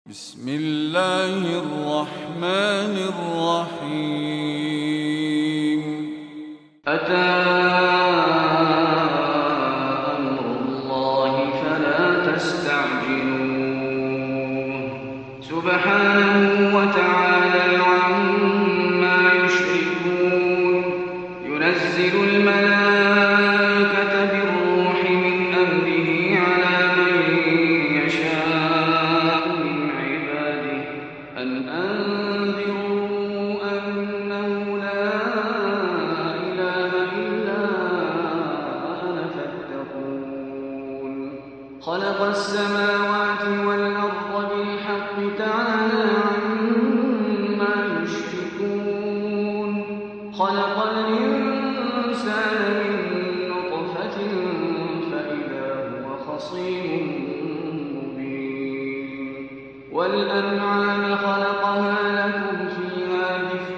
بسم الله الرحمن الرحيم. أتى أمر الله فلا تستعجلوه سبحانه وتعالى عما يشركون. ينزل الملائكة بالروح من أمره على من يشاء من عباده أن أنذروا أنه لا إله إلا أنا فاتقون. خلق السماوات والأرض بالحق تعالى عما يشركون. خلق الإنسان من نطفة فإذا هو خصيم مبين. والأنعام خلقها لكم فيها دفء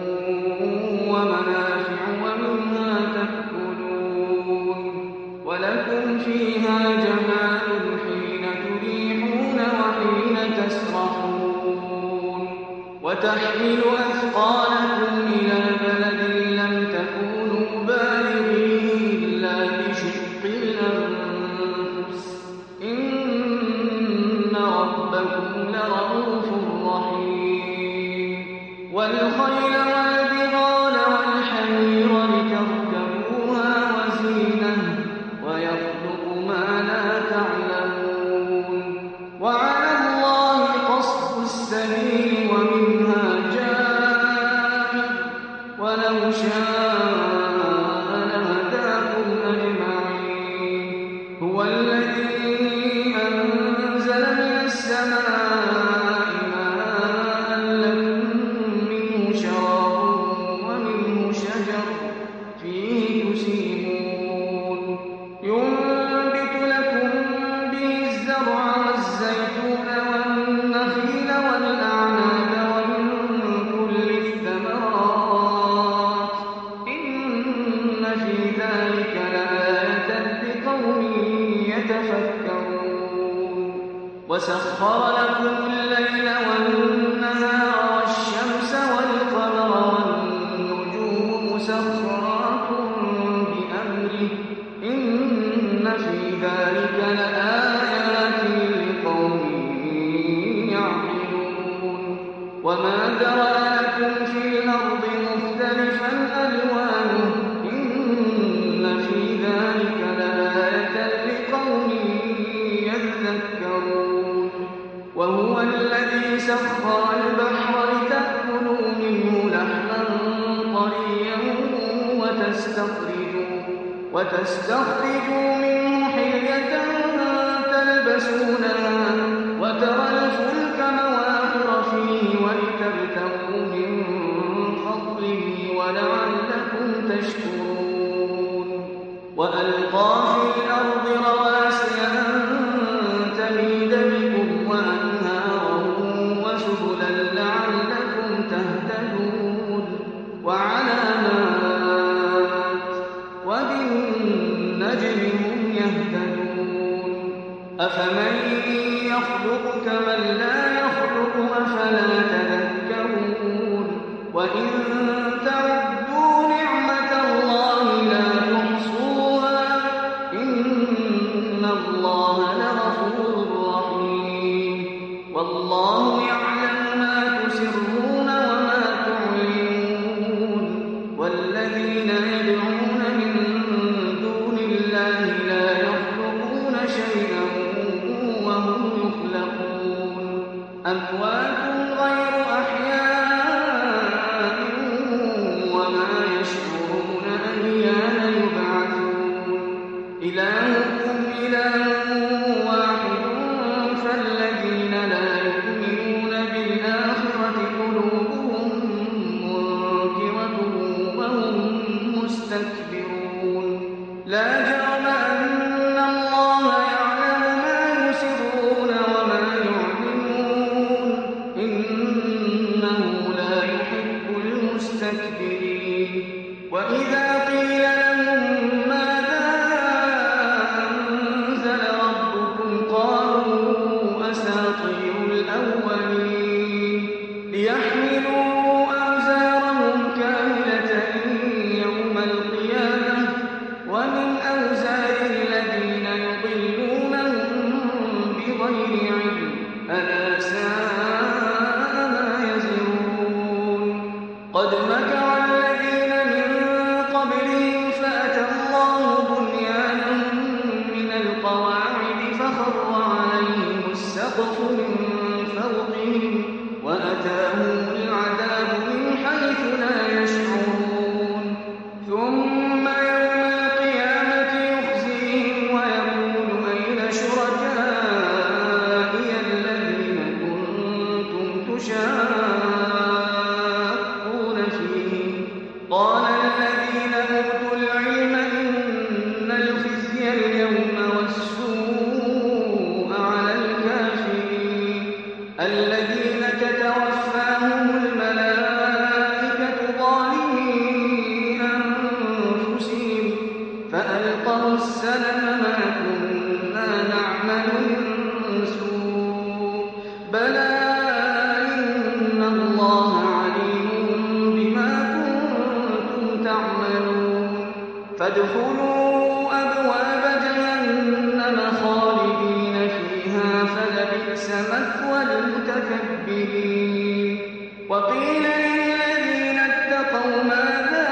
ومنافع ومنها تأكلون ولكم فيها جمال حين تريحون وحين تسرحون. وتحمل أثقالكم إلى بلد لم تكونوا بالغيه إلا بشق الأنفس إن ربكم لرءوف رحيم. والخيل والبغال والحمير لتركبوها وزينة ويخلق ما لا تعلمون. وعلى الله قصد السبيل ومنها جائر ولو شاء لهداكم أجمعين. هو الذي أنزل من السماء ماء لكم منه شراب ومنه شجر فيه تسيمون. ينبت لكم به الزرع والزيتون والنخيل والأعناب ومن كل الثمرات إن في ذلك لآية لقوم يتفكرون. وسخر لكم الليل والنهار والشمس والقمر والنجوم مسخرات بأمره إن في ذلك لآيات لقوم يعقلون. وما ذرأ لكم في الأرض مختلفا ألوانه إن في ذلك لآية لقوم يذكرون. وهو الذي سخر البحر لتأكلوا منه لحما طريا وتستخرجوا منه حلية تلبسونها وترى الفلك مواخر فيه ولتبتغوا من فضله ولعلكم تشكرون. وألقى في الأرض رواسي أن تميد بكم وأنهارا وسبلا لعلكم تهتدون. وعلامات وبالنجم هم يهتدون. أفمن يخلق كمن لا يخلق أفلا تذكرون. وإن تعدوا نعمة الله لا تحصوها إن الله لغفور رحيم. والله يعلم ما تسرون وما تعلنون. والذين يدعون من دون الله لا يخلقون شيئا وهم يخلقون. أموات غير أحياء وما يشعرون أيان يبعثون. إلهكم إله واحد فالذين لا يؤمنون بالآخرة قلوبهم منكرة وهم مستكبرون. لا جرم أن الله يعلم ما يسرون وما يعلنون الذين تتوفاهم الملائكة ظالمي أنفسهم فألقوا السلم ما كنا نعمل من سوء بلى إن الله عليم بما كنتم تعملون فادخلوا أبواب جهنم خالدين فيها فلبئس مثوى المتكبرين وقيل للذين اتقوا ماذا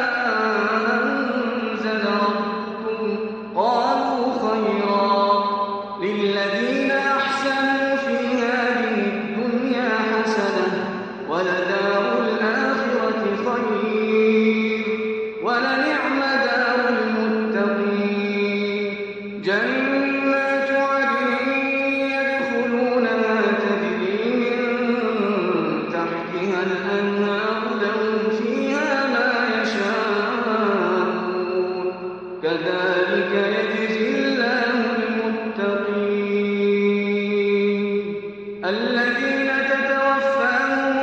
أنزل ربكم قالوا خيرا للذين أحسنوا في هذه الدنيا حسنة ولدار الآخرة خير ولنعم دار المتقين جنات عدن يدخلونها تجري من تحتها الأنهار لهم فيها ما يشاءون كذلك يجزي الله المتقين الذين تتوفاهم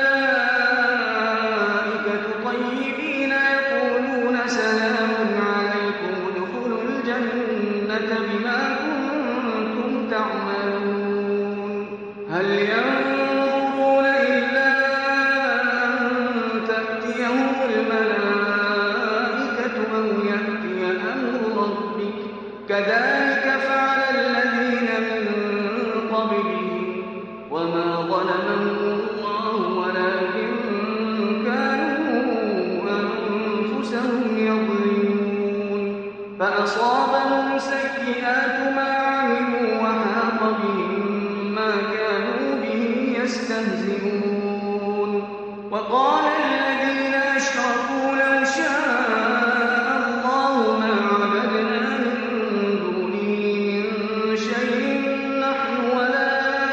الملائكة طيبين يقولون سلام عليكم ادخلوا الجنة بما كنتم تعملون هل ينظرون إلا أن تأتيهم الملائكة أو يأتي أمر ربك كذلك فعل الذين من قبلهم وما ظلمهم الله ولكن كانوا أنفسهم يظلمون فأصابهم سيئات ما عملوا وحاق بهم ما كانوا به يستهزئون وقال الذين أشركوا لو شاء الله ما عبدنا من دونه من شيء نحن ولا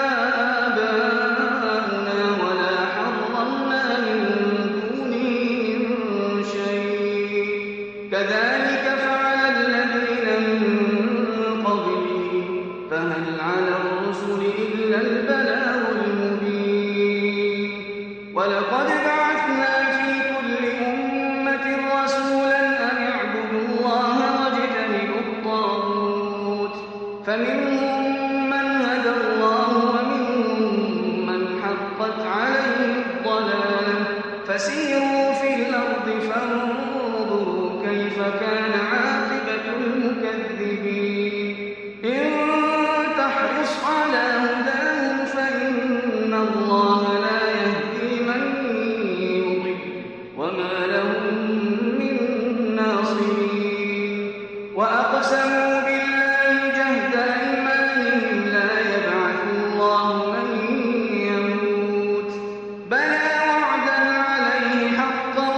آباؤنا ولا حرمنا من دونه من شيء كذلك فعل الذين من قبلهم فهل على الرسل إلا البلاغ المبين ولقد بعثنا في كل أمة رسولا أن اعبدوا الله واجتنبوا الطاغوت فمنهم من هدى الله ومنهم من حقت عليه الضلالة فسيروا في الأرض فانظروا كيف كان عاقبة المكذبين إن تحرص على هداهم فإن الله لا يهدي من يضل وما لهم من ناصرين وأقسموا بالله جهد أيمانهم لا يبعث الله من يموت بلى وعدا عليه حقا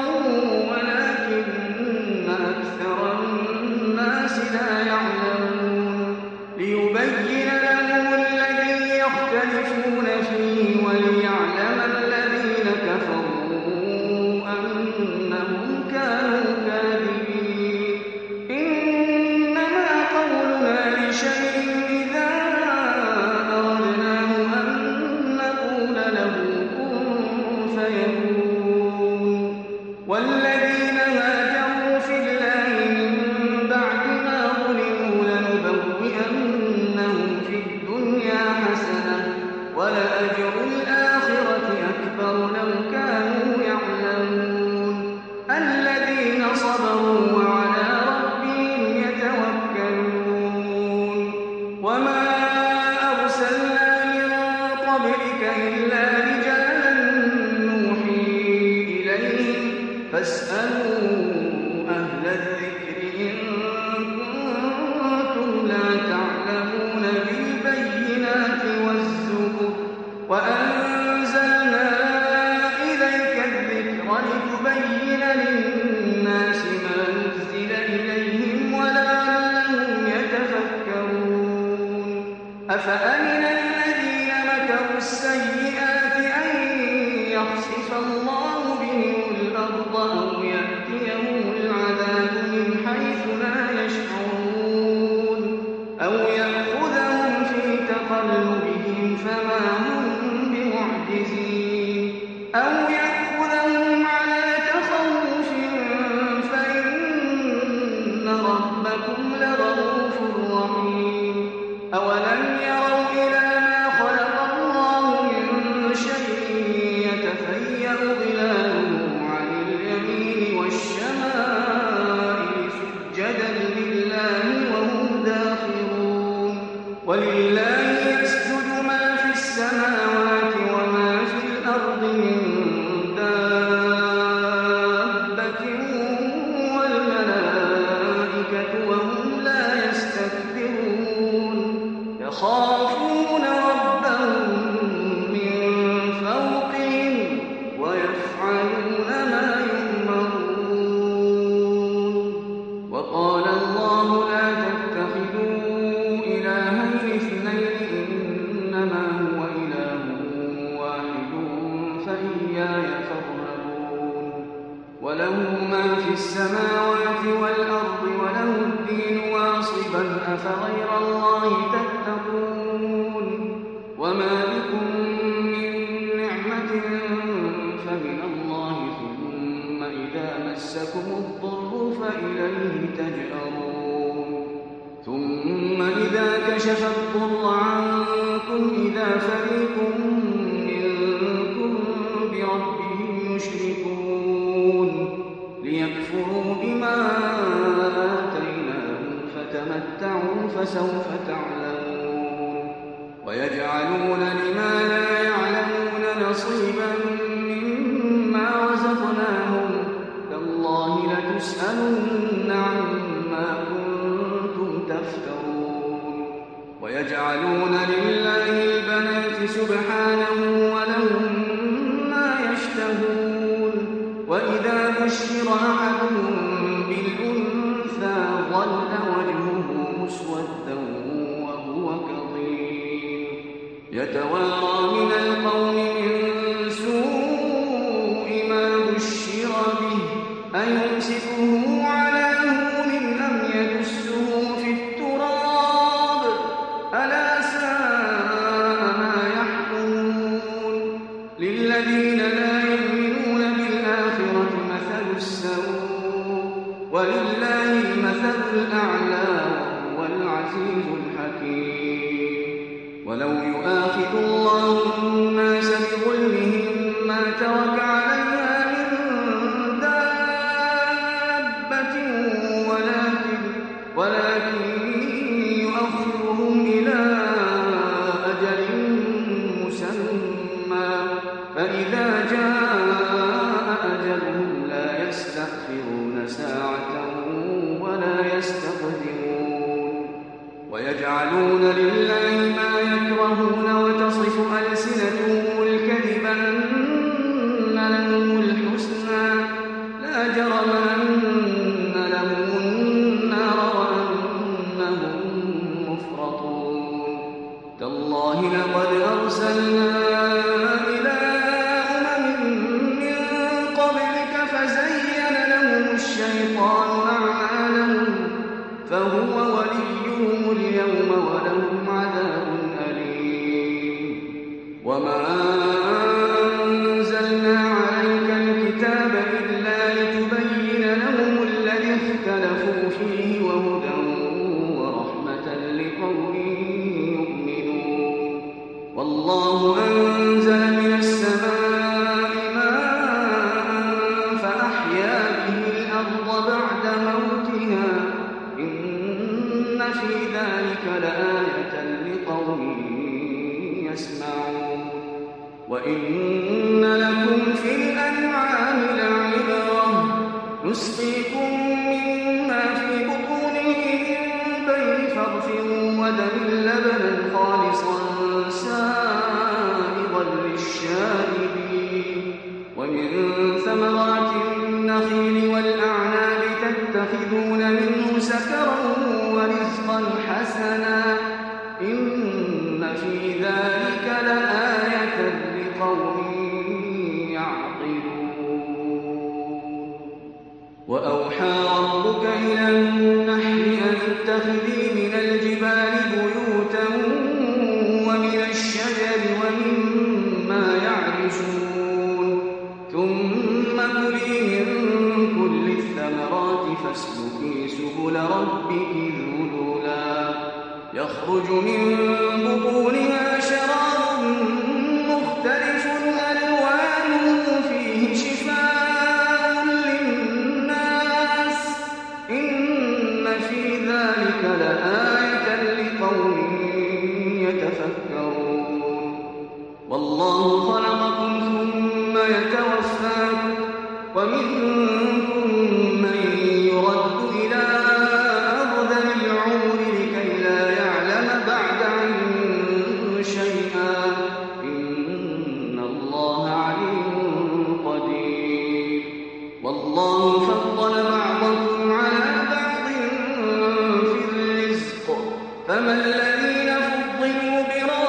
ولكن أكثر الناس لا يعلمون ليبين لهم الذي يختلفون فيه وليعلم الذين كفروا أنهم كانوا كاذبين إنما قولنا لشيء إذا أردناه أن نقول له كن فيكون والذين هاجروا في الله من بعد ما ظلموا لنبوئنهم في الدنيا حسنة ولأجر الآخرة أكبر لو كانوا يعلمون الذين صبروا وعلى ربهم يتوكلون وما أرسلنا من قبلك إلا رجالا نوحي إليهم فاسألوا أهل الذكر إن كنتم لا تعلمون بالبينات والزبر وأنزلنا إليك الذكر لتبين للناس ما نزل إليهم ولعلهم يتفكرون أفأمن الذين مكروا السيئات أن يخسف الله بهم الأرض أو يأتيهم العذاب من حيث لا يشعرون أو يأخذهم في تقلبهم فما هم الأرض من دابة والملائكة وهم لا يستكبرون يخافون ربهم من فوقهم ويفعلون ما يؤمرون. وقال الله لا تتخذوا إلهين اثنين إنما هو إله واحد فإياي فارهبون. وله ما في السماوات والأرض وله الدين واصبا أفغير الله تتقون. وما بكم من نعمة فمن الله ثم إذا مسكم الضر فإليه تجأرون. ثم إذا كشف الضر عنكم إذا فريق منكم بربهم يشركون ليكفروا بما آتيناهم فتمتعوا فسوف تعلمون. ويجعلون لما لا يعلمون نصيبا مما رزقناهم تالله لتسألن عما كنتم تفترون. ويجعلون لله البنات سبحانه ولهم ما يشتهون. وإذا بشر أحدهم بالأنثى ظل وجهه مسودا وهو كظيم يتوارى من القوم من سوء ما بشر به أيمسكه على هون أم يدسه في التراب ألا ساء ما يحكمون. للذين لا يؤمنون بالآخرة مثل السوء ولله المثل الأعلى وهو العزيز الحكيم. ولو يؤاخذ الله الناس بظلمهم ما ترك عليها من دابة ولكن يؤخرهم إلى أجل مسمى فإذا جاء أجلهم لا يستأخرون ساعة ولا يستقدمون. ويجعلون لله ما يكرهون وتصف ألسنتهم الكذب أن لهم الحسنى لا جرم أن لهم النار وأنهم مفرطون. تالله لقد أرسلنا إلى أمم من قبلك فزين لهم الشيطان أعمالهم فهو وليهم اليوم ولهم عذاب أليم. وما أنزلنا عليك الكتاب إلا لتبين لهم الذي اختلفوا فيه وهدى ورحمة لقوم يؤمنون. والله أنزل من السماء ماء فأحيا به الأرض بعد موتها إن في ذلك لآية لقوم يسمعون. وإن لكم في الأنعام لعبرة نسقيكم مما في بطونه من بين فرث ودم لبنا خالصا سائغا للشاربين. ومن ثمرات النخيل والأعناب تتخذون منه سكرا ورزقا حسنا إن في ذلك لآية لقوم يعقلون. وأوحى ربك إلى النحل أن اتخذي من الجبال بيوتا ومن الشجر ومما يعرشون ثم كلي من كل الثمرات فاسلكي سبل ربك ذللا يخرج من بطونها شراب مختلف ألوانه فيه شفاء للناس إن في ذلك لآية لقوم يتفكرون. والله خلقكم ثم يتوفاكم ومنكم من يرد إلى أرذل العمر لكي لا يعلم بعد علم شيئا إن الله عليم قدير والله فضل بعضكم على بعض في الرزق فما الذين فضلوا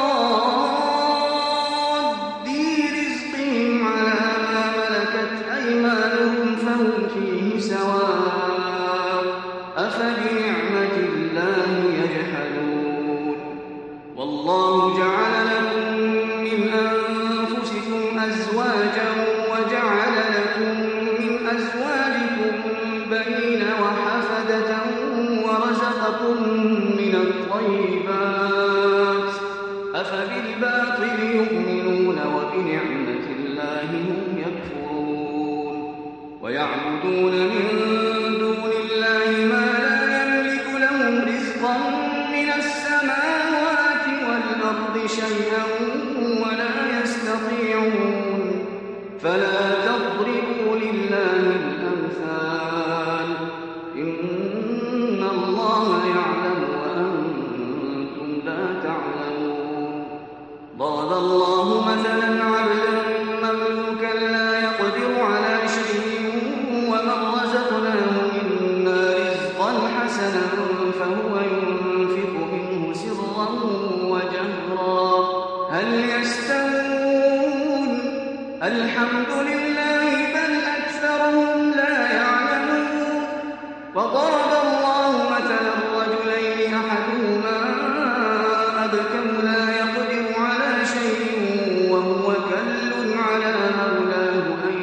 براد رزقهم على ما ملكت أيمانهم فهم فيه سواء أفبنعمة الله يجحدون والله جعل لكم من أنفسكم أزواجا وجعل لكم من أزواجكم بنين وحفدة ورزقكم من الطيبات أفبالباطل يؤمنون وبنعمة الله هم يكفرون ويعبدون من دون الله ما لا يملك لهم رزقا من السماوات والأرض شيئا ولا يستطيعون فلا تضربوا لله الأمثال إن الله يعلم وأنتم لا تعلمون ضرب الله مثلا عبدا مملوكا لا يقدر على شيء ومن رزقناه منا رزقا حسنا فهو ينفق منه سرا وجهرا هل يستوون الحمد لله بل أكثرهم لا يعلمون وضرب الله مثلا رجلين أحدهما أبكم لا يقدر على شيء وهو كل على مولاه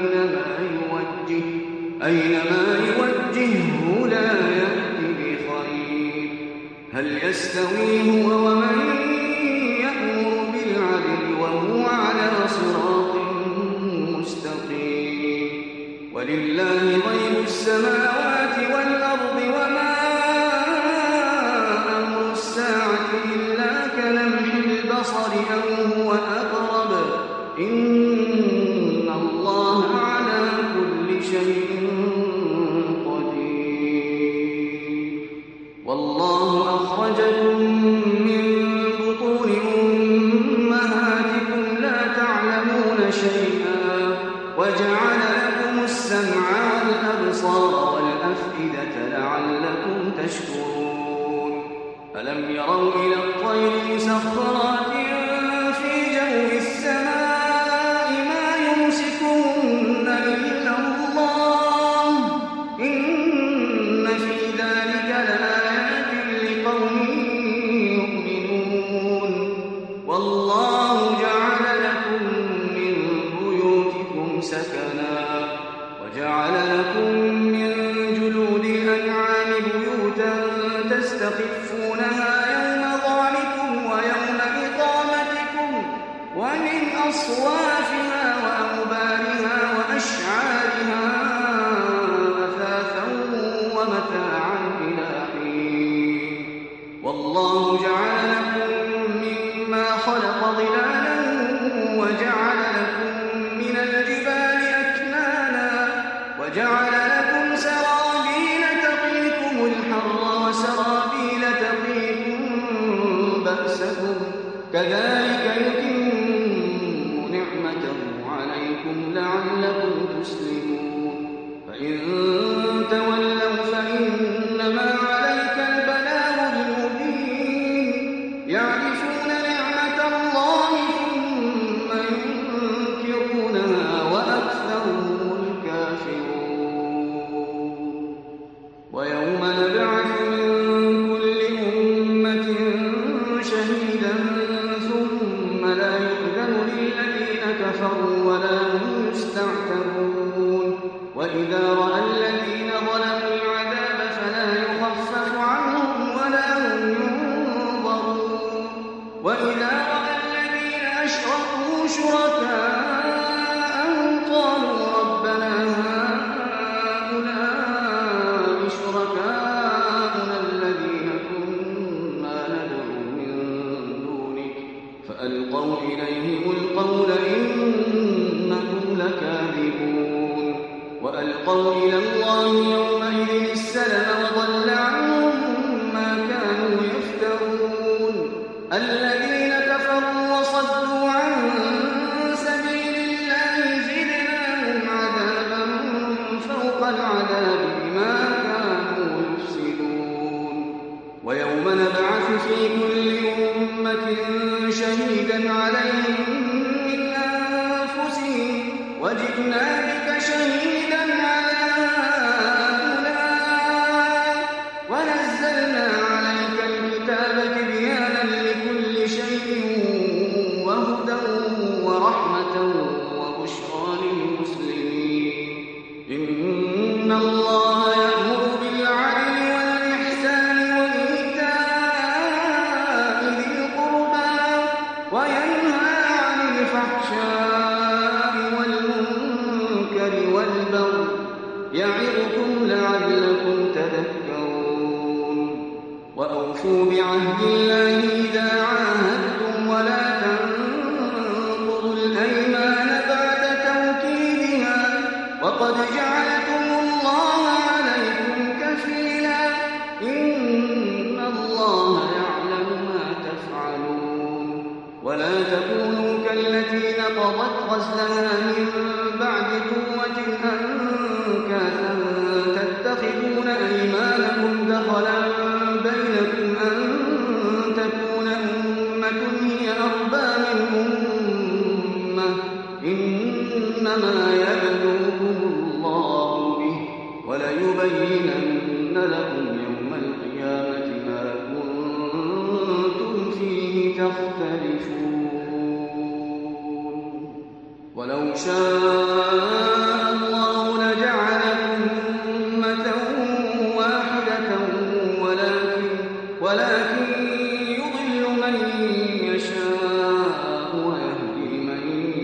أينما يوجهه لا يأتي بخير هل يستوي هو ومن يأمر بالعدل وهو على صراط مستقيم ولله غيب السماوات والأرض وما أمر الساعة إلا كلمح البصر أو هو أقرب إن الله على كل شيء قدير والله أخرجكم من بطون أمهاتكم لا تعلمون شيئا وجعل لكم السمع والأبصار والأفئدة لعلكم تشكرون ألم يروا إلى الطير مسخرات في جو السماء ما يمسكهن إلا الله إن في ذلك لآيات لقوم يؤمنون والله جعل لكم من بيوتكم سكنا وجعل لكم من جلود الأنعام بيوتا تستخفونها يوم ظعنكم ويوم إقامتكم ومن أصوافها وأوبارها وأشعارها أثاثا ومتاعا إلى حين والله جعل لكم مما خلق ظلالا وجعل لكم من الجبال أكنانا وجعل لكم سرابيل تقيكم الحر وسرابيل تقيكم بأسكم كذلك يتم نعمته عليكم لعلكم تسلمون فإن تولوا فإنما عليك البلاغ المبين يعرفون نعمة الله ثم ينكرونها وأكثرهم الكافرون ويوم نبعث من كل أمة شهيدا ثم لا يؤذن للذين كفروا ولا هم يستعتبون وإذا رأى الذين ظلموا العذاب فلا يخفف عنهم ولا هم ينظرون وإذا رأى الذين أشركوا شركاءهم قالوا ربنا هؤلاء شركاؤنا الذين كنا ندعو من دونك فألقوا إليهم القول وألقوا إلى الله يومئذ السلم وضل عنهم ما كانوا يفترون الذين كفروا وصدوا عن سبيل الله زدناهم عذابا فوق العذاب بما كانوا يفسدون ويوم نبعث في كل أمة شهيدا عليهم من أنفسهم وجئنا بك شهيدا على هؤلاء ونزلنا عليك الكتاب تبيانا لكل شيء وهدى ورحمة وبشرى للمسلمين إن الله يأمر بالعدل والإحسان وإيتاء ذي القربى وينهى عن الفحشاء والمنكر والبغي يعظكم لعلكم تذكرون وأوفوا بعهد الله إذا عاهدتم ولا تنقضوا الأيمان بعد توكيدها وقد جعلتم الله عليكم كفيلا إن الله يعلم ما تفعلون ولا تكونوا كالتي نقضت غزلها من بعد قوة أنكاثا تتخذون أيمانكم دخلا بينكم أن تكون أمة هي أربى من أمة إنما يبلوكم الله به وليبينن لكم يوم القيامة ما كنتم فيه تختلفون ولو شاء الله لجعلكم أمة واحدة ولكن يضل من يشاء ويهدي من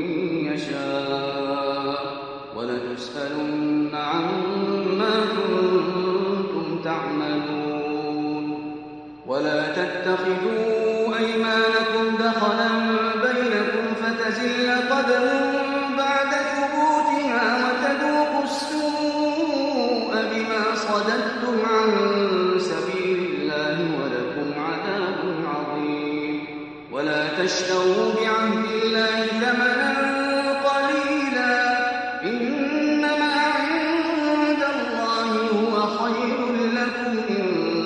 يشاء ولتسألن عما كنتم تعملون ولا تتخذوا أيمانكم دخلا بينكم فتزل قدم بعد ثبوتها وتذوقوا السوء بما صددتم عن سبيل الله ولكم عذاب عظيم ولا تشتروا بعهد الله ثمنا قليلا إنما عند الله هو خير لكم إن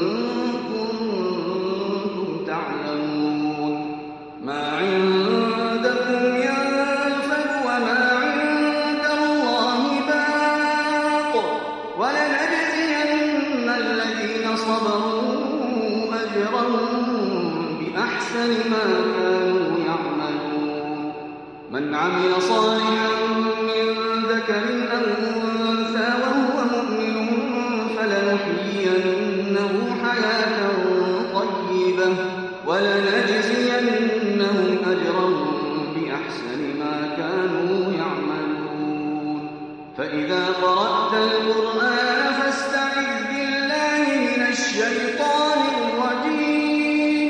كنتم تعلمون ما عندكم ينفد وما عند الله باق ولنجزين الذين صبروا أجرهم بأحسن ما كانوا يعملون من عمل صالحا من ذكر أو أنثى وهو مؤمن فلنحيينه حياة طيبة ولنجزينهم أجرهم بأحسن ما كانوا يعملون فإذا قرأت القرآن فاستعذ بالله من الشيطان الرجيم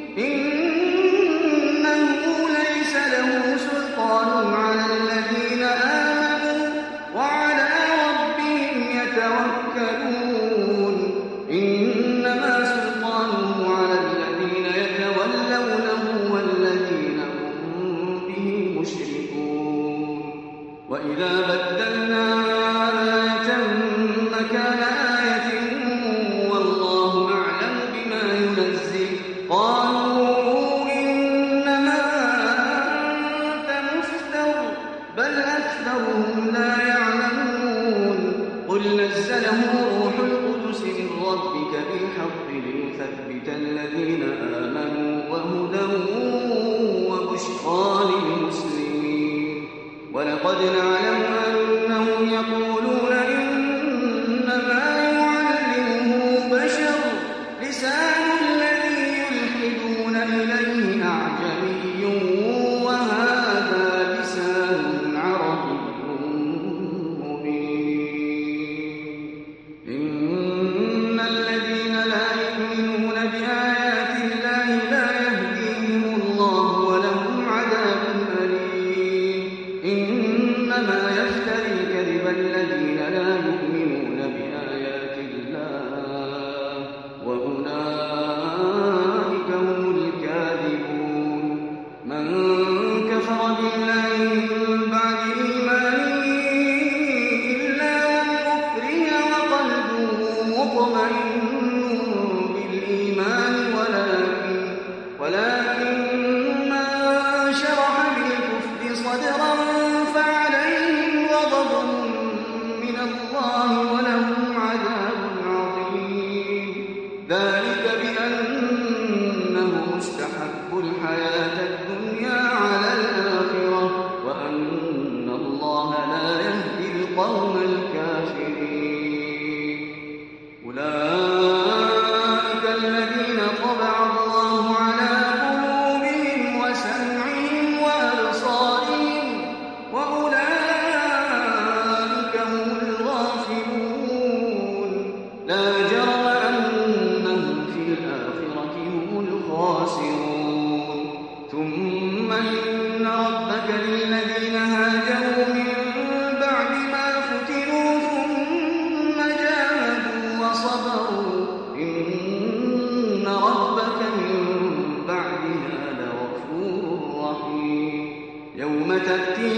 إنه ليس له سلطان على الذين آمنوا وعلى ربهم يتوكلون إنما سلطانه على الذين يتولونه والذين هم به مشركون وإذا بدلنا آية مكان آية والله أعلم بما ينزل قالوا إنما أنت مفتر بل أكثرهم لا يعلمون قل نزله روح القدس من ربك بالحق ليثبت الذين آمنوا وهدى وبشرى للمسلمين ولقد نعلم أنهم يقولون إنما يعلمه بشر لسان الذي يلحدون إليه أعجمي وهذا لسان عربي مبين إن الذين لا يؤمنون بآيات الله لا يهديهم الله ولهم عذاب أليم إنما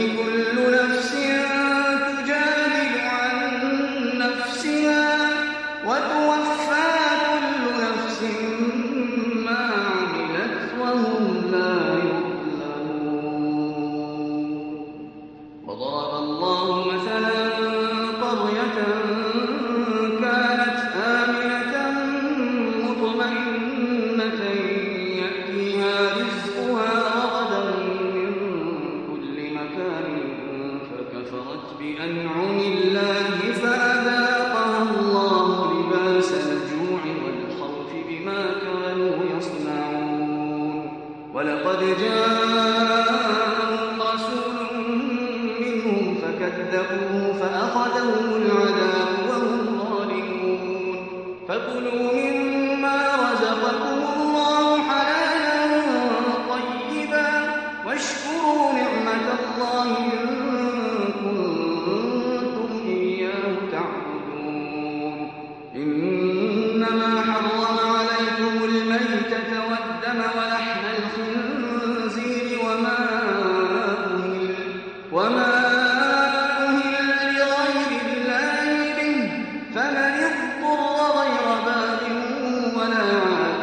كل نفس تجادل عن نفسها وتوفى كل نفس ما عملت وهم لا يظلمون. وضرب الله مثلا قرية كانت آمنة مطمئنة يأتيها رزقها رغدا من كل مكان فكفرت بأنعم الله فأذاقها الله لباس الجوع والخوف بما كانوا يصنعون. ولقد جاءهم رسول منهم فكذبوه فأخذهم العذاب وهم ظالمون. فكلوا مما رزقكم الله حلالا طيبا واشكروا نعمة الله إن كنتم إياه تعبدون. إنما حرم عليكم الميتة والدم ولحم الخنزير وما أهل لغير الله به فمن اضطر غير باغ ولا عاد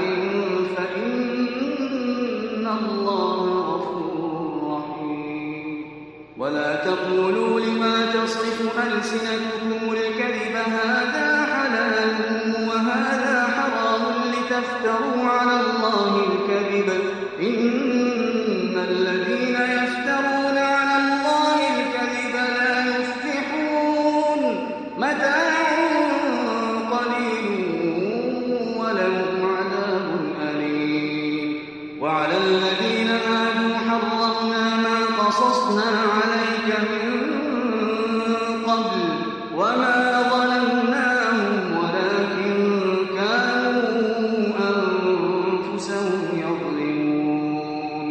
فإن الله غفور رحيم. ولا تقولوا لما تصف ألسنتكم الكذب هذا حلال وهذا حرام لتفتروا على الله الكذب إن الذين يفترون على الله الكذب لا يفلحون. متاع قليل ولهم عذاب أليم. وعلى الذين هادوا حرمنا ما قصصنا عليك من قبل وما ظلمناهم ولكن كانوا أنفسهم يظلمون.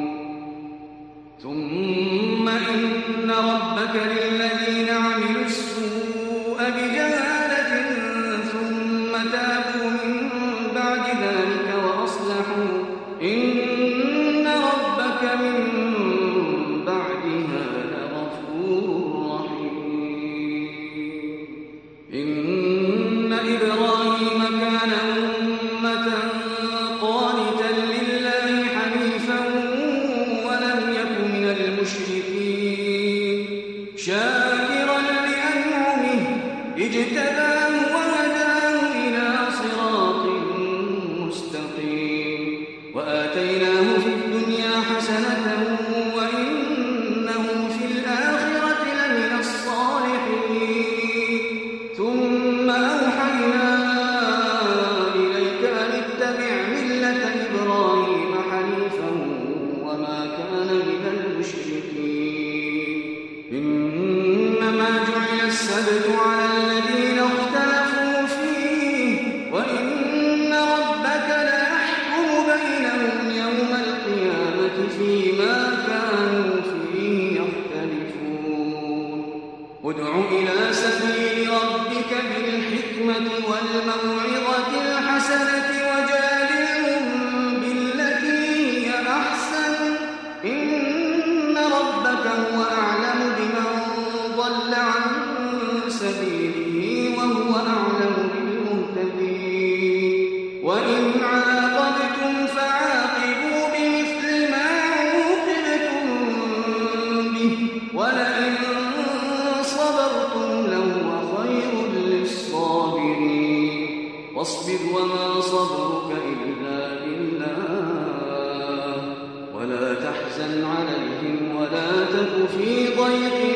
ثم إن ربك للذين عملوا السوء بجهالة ثم تابوا من بعد ذلك وأصلحوا إن ربك من بعدها لغفور رحيم. إن إبراهيم كان أمة قانتا لله حنيفا ولم يك من المشركين شاكرا لأنعمه اجتباه وهداه إلى صراط مستقيم. وآتيناه في الدنيا حسنة وإنه في الآخرة لمن الصالحين. ثم أوحينا إليك أن اتبع ملة إبراهيم حنيفا وما كان من المشركين. إنما جعل السبت على الذين اختلفوا فيه وإن ربك ليحكم بينهم يوم القيامة فيما كانوا فيه يختلفون. ادع إلى سبيل ربك بالحكمة والموعظة الحسنة وجادلهم بالتي هي أحسن إن ربك هو أعلم بمن ضل عن سبيله وهو أعلم بالمهتدين. وإن عاقبتم فعاقبوا بمثل ما عوقبتم به ولئن صبرتم لهو خير للصابرين. واصبر وما صبرك إلا بالله ولا تحزن عليهم ولا تك في ضيق